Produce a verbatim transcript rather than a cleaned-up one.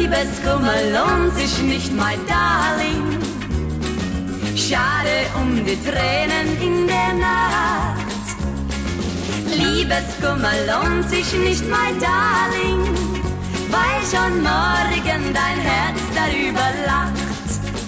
Liebeskummer lohnt sich nicht, mein Darling. Schade um die Tränen in der Nacht. Liebeskummer lohnt sich nicht, mein Darling, weil schon morgen dein Herz darüber lacht.